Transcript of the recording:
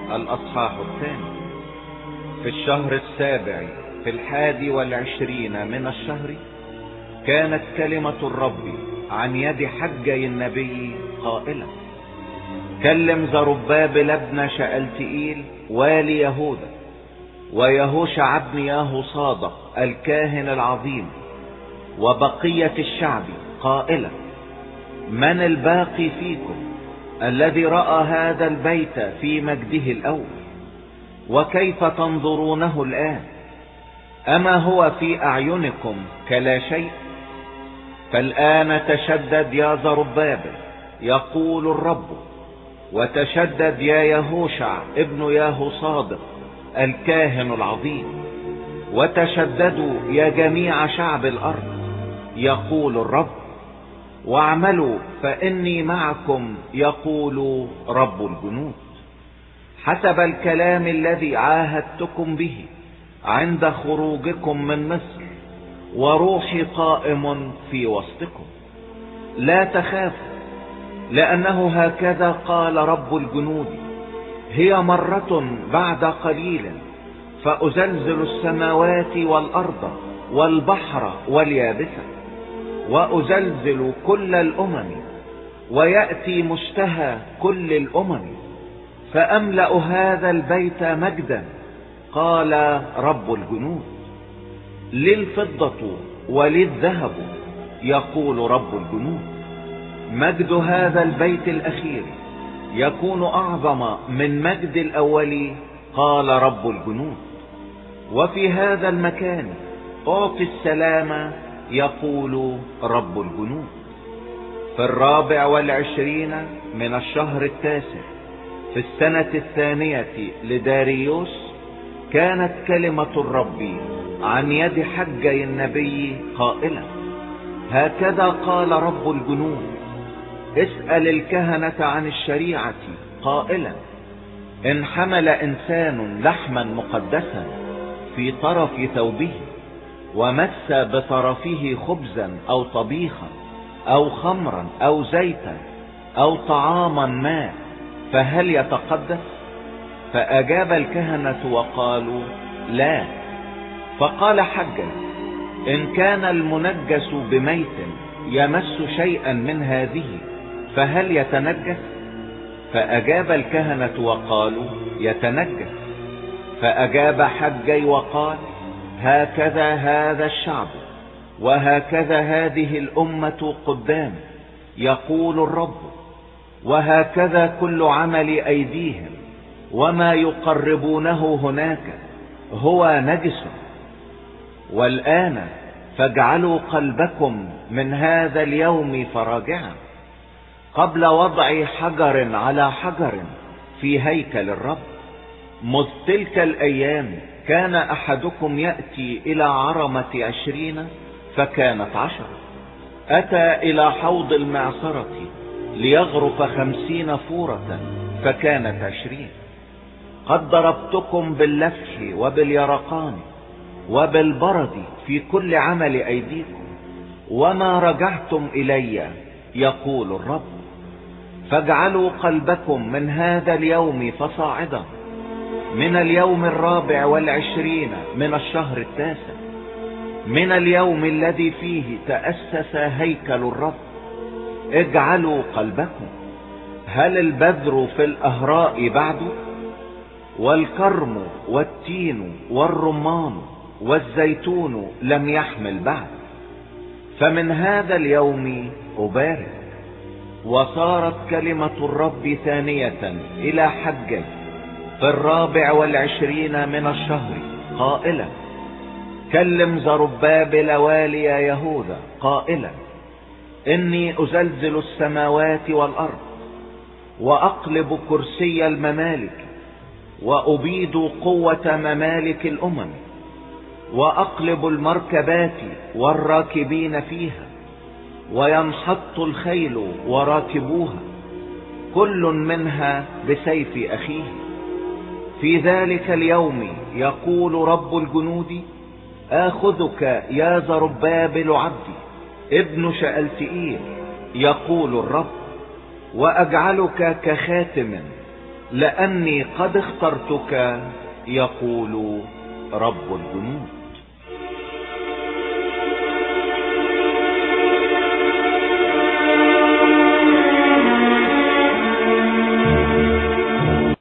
الأصحاح 2. في الشهر 7 في 21 من الشهر كانت كلمة الرب عن يد حجي النبي قائلة: كلم زربابل ابن شألتئيل والي يهوذا ويهوشع ابن يهوصادق الكاهن العظيم وبقية الشعب قائلة: من الباقي فيكم الذي رأى هذا البيت في مجده الأول؟ وكيف تنظرونه الآن؟ أما هو في أعينكم كلا شيء؟ فالآن تشدد يا زربابل، يقول الرب، وتشدد يا يهوشع ابن يهوصادق الكاهن العظيم، وتشددوا يا جميع شعب الأرض، يقول الرب، واعملوا فإني معكم، يقول رب الجنود، حسب الكلام الذي عاهدتكم به عند خروجكم من مصر، وروحي قائم في وسطكم. لا تخافوا، لأنه هكذا قال رب الجنود: هي مرة بعد قليل فأزلزل السماوات والأرض والبحر واليابسة، وأزلزل كل الأمم، ويأتي مشتهى كل الأمم، فأملأ هذا البيت مجدا، قال رب الجنود. للفضة وللذهب، يقول رب الجنود، مجد هذا البيت الأخير يكون أعظم من مجد الأول، قال رب الجنود. وفي هذا المكان أعطي السلام، يقول رب الجنود. في 24 من الشهر 9 في السنة 2 لداريوس كانت كلمة الرب عن يد حجي النبي قائلة: هكذا قال رب الجنود: اسأل الكهنة عن الشريعة قائلا: إن حمل إنسان لحما مقدسا في طرف ثوبه، ومس بطرفه خبزا أو طبيخا أو خمرا أو زيتا أو طعاما ما، فهل يتقدس؟ فأجاب الكهنة وقالوا: لا. فقال حجي: إن كان المنجس بميت يمس شيئا من هذه، فهل يتنجس؟ فأجاب الكهنة وقالوا: يتنجس. فأجاب حجي وقال: هكذا هذا الشعب وهكذا هذه الأمة قدام، يقول الرب، وهكذا كل عمل أيديهم وما يقربونه هناك هو نجس. والآن فاجعلوا قلبكم من هذا اليوم فراجعا، قبل وضع حجر على حجر في هيكل الرب. مذ تلك الأيام كان أحدكم يأتي إلى عرمة 20 فكانت 10، أتى إلى حوض المعصرة ليغرف 50 فورة فكانت 20. قد ضربتكم باللفح وباليرقان وبالبرد في كل عمل أيديكم، وما رجعتم إلي، يقول الرب. فاجعلوا قلبكم من هذا اليوم فصاعدا، من اليوم 24 من الشهر 9، من اليوم الذي فيه تأسس هيكل الرب. اجعلوا قلبكم. هل البذر في الأهراء بعد؟ والكرم والتين والرمان والزيتون لم يحمل بعد؟ فمن هذا اليوم أبارك. وصارت كلمة الرب ثانية إلى حجي في 24 من الشهر قائلا: كلم زربابل والي يهوذا قائلا: إني أزلزل السماوات والأرض، وأقلب كرسي الممالك، وأبيد قوة ممالك الأمم، وأقلب المركبات والراكبين فيها، وينحط الخيل وراكبوها، كل منها بسيف أخيه. في ذلك اليوم، يقول رب الجنود، آخذك يا زربابل عبدي ابن شألتئيل، يقول الرب، وأجعلك كخاتم لأني قد اخترتك، يقول رب الجنود.